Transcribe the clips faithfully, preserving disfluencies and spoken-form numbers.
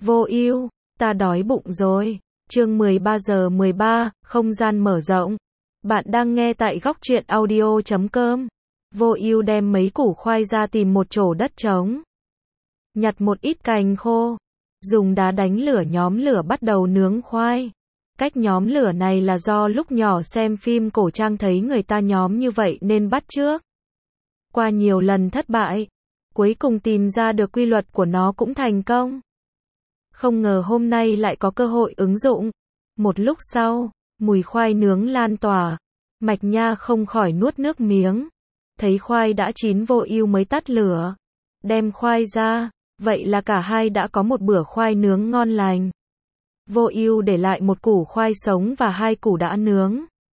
Vô ưu, ta đói bụng rồi. Chương mười ba giờ mười ba, không gian mở rộng. Bạn đang nghe tại góc truyện audio chấm com. Vô ưu đem mấy củ khoai ra tìm một chỗ đất trống. Nhặt một ít cành khô. Dùng đá đánh lửa nhóm lửa bắt đầu nướng khoai. Cách nhóm lửa này là do lúc nhỏ xem phim cổ trang thấy người ta nhóm như vậy nên bắt chước. Qua nhiều lần thất bại, cuối cùng tìm ra được quy luật của nó cũng thành công. Không ngờ hôm nay lại có cơ hội ứng dụng. Một lúc sau, mùi khoai nướng lan tỏa. Mạch Nha không khỏi nuốt nước miếng. Thấy khoai đã chín Vô Ưu mới tắt lửa. Đem khoai ra, vậy là cả hai đã có một bữa khoai nướng ngon lành. Vô Ưu để lại một củ khoai sống và hai củ đã nướng.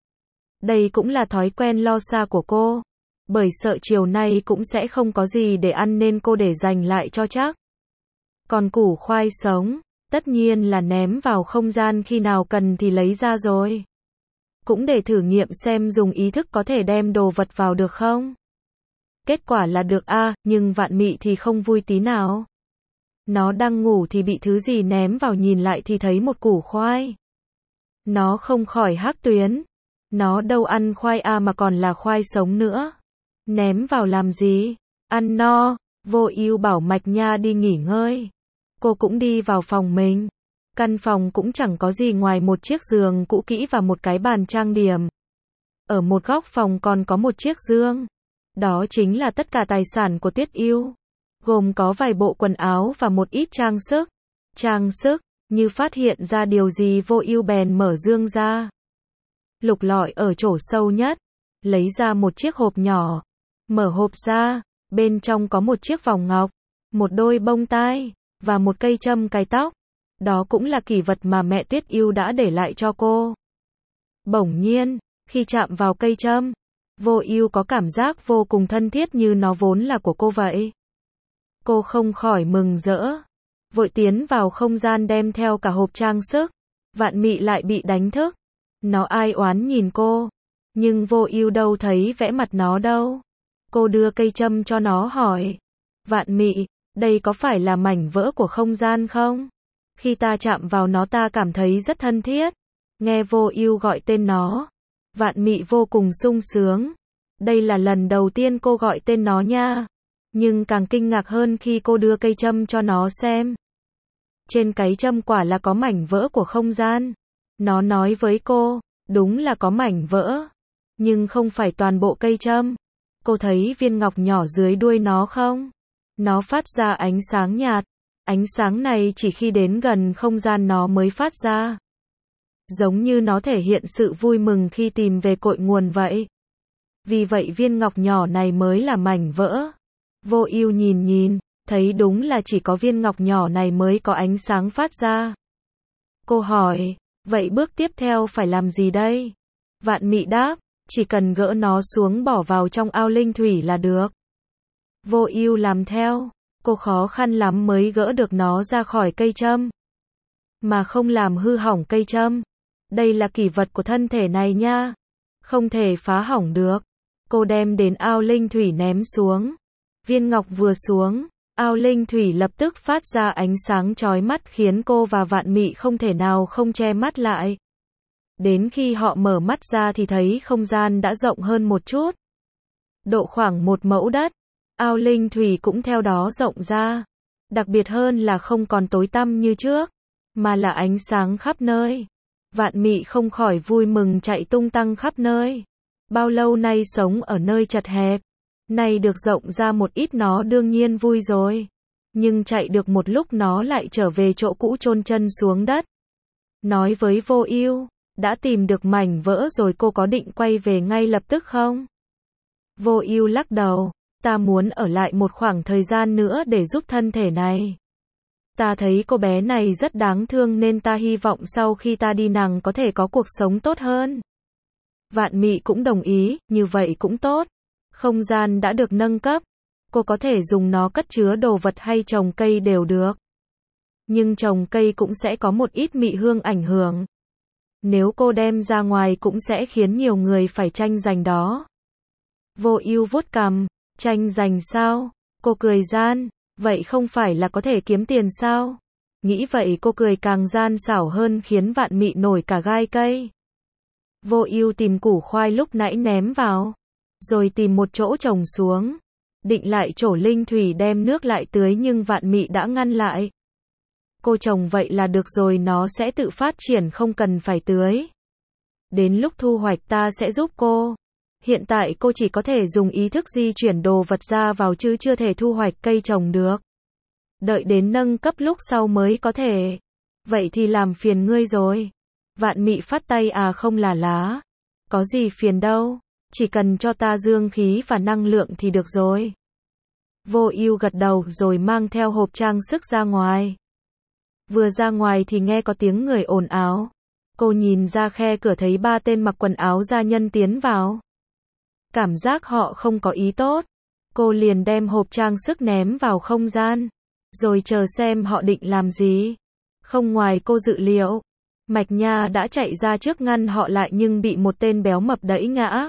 Đây cũng là thói quen lo xa của cô. Bởi sợ chiều nay cũng sẽ không có gì để ăn nên cô để dành lại cho chắc. Còn củ khoai sống, tất nhiên là ném vào không gian khi nào cần thì lấy ra rồi. Cũng để thử nghiệm xem dùng ý thức có thể đem đồ vật vào được không. Kết quả là được a, à, nhưng Vạn Mị thì không vui tí nào. Nó đang ngủ thì bị thứ gì ném vào, nhìn lại thì thấy một củ khoai. Nó không khỏi hắc tuyến. Nó đâu ăn khoai a à mà còn là khoai sống nữa. Ném vào làm gì? Ăn no. Vô Ưu bảo Mạch Nha đi nghỉ ngơi. Cô cũng đi vào phòng mình. Căn phòng cũng chẳng có gì ngoài một chiếc giường cũ kỹ và một cái bàn trang điểm. Ở một góc phòng còn có một chiếc dương. Đó chính là tất cả tài sản của Tuyết Ưu. Gồm có vài bộ quần áo và một ít trang sức. Trang sức, như phát hiện ra điều gì Vô Ưu bèn mở dương ra. Lục lọi ở chỗ sâu nhất. Lấy ra một chiếc hộp nhỏ. Mở hộp ra, bên trong có một chiếc vòng ngọc, một đôi bông tai, và một cây châm cài tóc. Đó cũng là kỷ vật mà mẹ Tuyết Ưu đã để lại cho cô. Bỗng nhiên, khi chạm vào cây châm, Vô Ưu có cảm giác vô cùng thân thiết như nó vốn là của cô vậy. Cô không khỏi mừng rỡ, vội tiến vào không gian đem theo cả hộp trang sức. Vạn Mị lại bị đánh thức. Nó ai oán nhìn cô, nhưng Vô Ưu đâu thấy vẽ mặt nó đâu. Cô đưa cây châm cho nó hỏi, Vạn Mị, đây có phải là mảnh vỡ của không gian không? Khi ta chạm vào nó ta cảm thấy rất thân thiết. Nghe Vô Ưu gọi tên nó, Vạn Mị vô cùng sung sướng. Đây là lần đầu tiên cô gọi tên nó nha. Nhưng càng kinh ngạc hơn khi cô đưa cây châm cho nó xem. Trên cái châm quả là có mảnh vỡ của không gian. Nó nói với cô, đúng là có mảnh vỡ. Nhưng không phải toàn bộ cây châm. Cô thấy viên ngọc nhỏ dưới đuôi nó không? Nó phát ra ánh sáng nhạt. Ánh sáng này chỉ khi đến gần không gian nó mới phát ra. Giống như nó thể hiện sự vui mừng khi tìm về cội nguồn vậy. Vì vậy viên ngọc nhỏ này mới là mảnh vỡ. Vô Ưu nhìn nhìn, thấy đúng là chỉ có viên ngọc nhỏ này mới có ánh sáng phát ra. Cô hỏi, vậy bước tiếp theo phải làm gì đây? Vạn Mị đáp, chỉ cần gỡ nó xuống bỏ vào trong ao linh thủy là được. Vô Ưu làm theo, cô khó khăn lắm mới gỡ được nó ra khỏi cây châm. Mà không làm hư hỏng cây châm. Đây là kỷ vật của thân thể này nha. Không thể phá hỏng được. Cô đem đến ao linh thủy ném xuống. Viên ngọc vừa xuống, ao linh thủy lập tức phát ra ánh sáng chói mắt khiến cô và Vạn Mị không thể nào không che mắt lại. Đến khi họ mở mắt ra thì thấy không gian đã rộng hơn một chút. Độ khoảng một mẫu đất. Ao linh thủy cũng theo đó rộng ra. Đặc biệt hơn là không còn tối tăm như trước, mà là ánh sáng khắp nơi. Vạn Mị không khỏi vui mừng chạy tung tăng khắp nơi. Bao lâu nay sống ở nơi chật hẹp, nay được rộng ra một ít nó đương nhiên vui rồi. Nhưng chạy được một lúc nó lại trở về chỗ cũ chôn chân xuống đất. Nói với Vô Ưu, đã tìm được mảnh vỡ rồi, cô có định quay về ngay lập tức không? Vô Ưu lắc đầu, ta muốn ở lại một khoảng thời gian nữa để giúp thân thể này. Ta thấy cô bé này rất đáng thương nên ta hy vọng sau khi ta đi nàng có thể có cuộc sống tốt hơn. Vạn Mị cũng đồng ý, như vậy cũng tốt. Không gian đã được nâng cấp. Cô có thể dùng nó cất chứa đồ vật hay trồng cây đều được. Nhưng trồng cây cũng sẽ có một ít mị hương ảnh hưởng. Nếu cô đem ra ngoài cũng sẽ khiến nhiều người phải tranh giành đó. Vô Ưu vuốt cằm, tranh giành sao? Cô cười gian, vậy không phải là có thể kiếm tiền sao? Nghĩ vậy cô cười càng gian xảo hơn khiến Vạn Mị nổi cả gai cây. Vô Ưu tìm củ khoai lúc nãy ném vào, rồi tìm một chỗ trồng xuống, định lại trổ linh thủy đem nước lại tưới nhưng Vạn Mị đã ngăn lại. Cô trồng vậy là được rồi, nó sẽ tự phát triển không cần phải tưới. Đến lúc thu hoạch ta sẽ giúp cô. Hiện tại cô chỉ có thể dùng ý thức di chuyển đồ vật ra vào chứ chưa thể thu hoạch cây trồng được. Đợi đến nâng cấp lúc sau mới có thể. Vậy thì làm phiền ngươi rồi. Vạn Mị phắt tay à không là lá. Có gì phiền đâu, chỉ cần cho ta dương khí và năng lượng thì được rồi. Vô Ưu gật đầu rồi mang theo hộp trang sức ra ngoài. Vừa ra ngoài thì nghe có tiếng người ồn ào. Cô nhìn ra khe cửa thấy ba tên mặc quần áo gia nhân tiến vào. Cảm giác họ không có ý tốt. Cô liền đem hộp trang sức ném vào không gian, rồi chờ xem họ định làm gì. Không ngoài cô dự liệu, Mạch Nha đã chạy ra trước ngăn họ lại nhưng bị một tên béo mập đẩy ngã.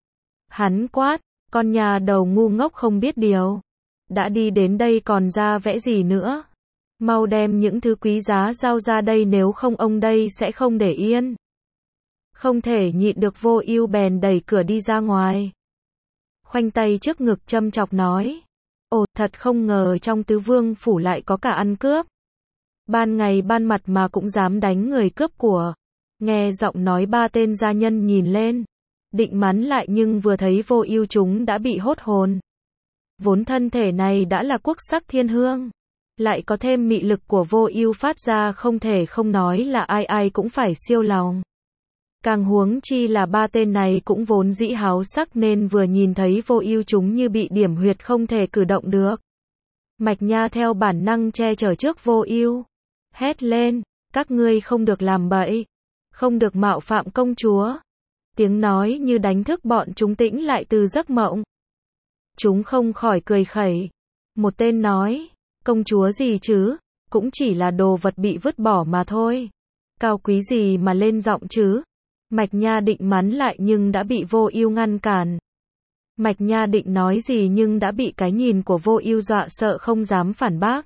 Hắn quát, con nhà đầu ngu ngốc không biết điều. Đã đi đến đây còn ra vẽ gì nữa. Mau đem những thứ quý giá giao ra đây nếu không ông đây sẽ không để yên. Không thể nhịn được Vô Ưu bèn đẩy cửa đi ra ngoài. Khoanh tay trước ngực châm chọc nói. Ồ, thật không ngờ trong Tứ Vương phủ lại có cả ăn cướp. Ban ngày ban mặt mà cũng dám đánh người cướp của. Nghe giọng nói ba tên gia nhân nhìn lên, định mắng lại nhưng vừa thấy Vô Ưu chúng đã bị hốt hồn. Vốn thân thể này đã là quốc sắc thiên hương, lại có thêm mị lực của Vô Ưu phát ra không thể không nói là ai ai cũng phải siêu lòng. Càng huống chi là ba tên này cũng vốn dĩ háo sắc nên vừa nhìn thấy Vô Ưu chúng như bị điểm huyệt không thể cử động được. Mạch Nha theo bản năng che chở trước Vô Ưu, hét lên, các ngươi không được làm bậy, không được mạo phạm công chúa. Tiếng nói như đánh thức bọn chúng tỉnh lại từ giấc mộng. Chúng không khỏi cười khẩy. Một tên nói, công chúa gì chứ, cũng chỉ là đồ vật bị vứt bỏ mà thôi. Cao quý gì mà lên giọng chứ. Mạch Nha định mắng lại nhưng đã bị Vô Ưu ngăn cản. Mạch Nha định nói gì nhưng đã bị cái nhìn của Vô Ưu dọa sợ không dám phản bác.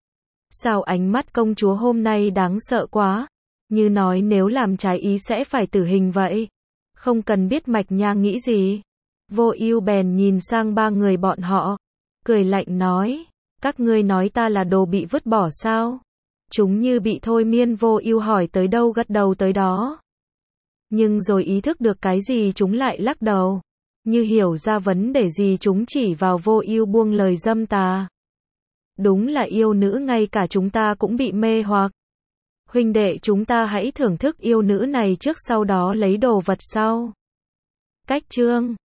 Sao ánh mắt công chúa hôm nay đáng sợ quá, như nói nếu làm trái ý sẽ phải tử hình vậy. Không cần biết Mạch Nha nghĩ gì, Vô Ưu bèn nhìn sang ba người bọn họ, cười lạnh nói, các ngươi nói ta là đồ bị vứt bỏ sao? Chúng như bị thôi miên, Vô Ưu hỏi tới đâu gật đầu tới đó. Nhưng rồi ý thức được cái gì chúng lại lắc đầu, như hiểu ra vấn đề gì chúng chỉ vào Vô Ưu buông lời dâm tà. Đúng là yêu nữ ngay cả chúng ta cũng bị mê hoặc. Huynh đệ chúng ta hãy thưởng thức yêu nữ này trước sau đó lấy đồ vật sau. Cách chương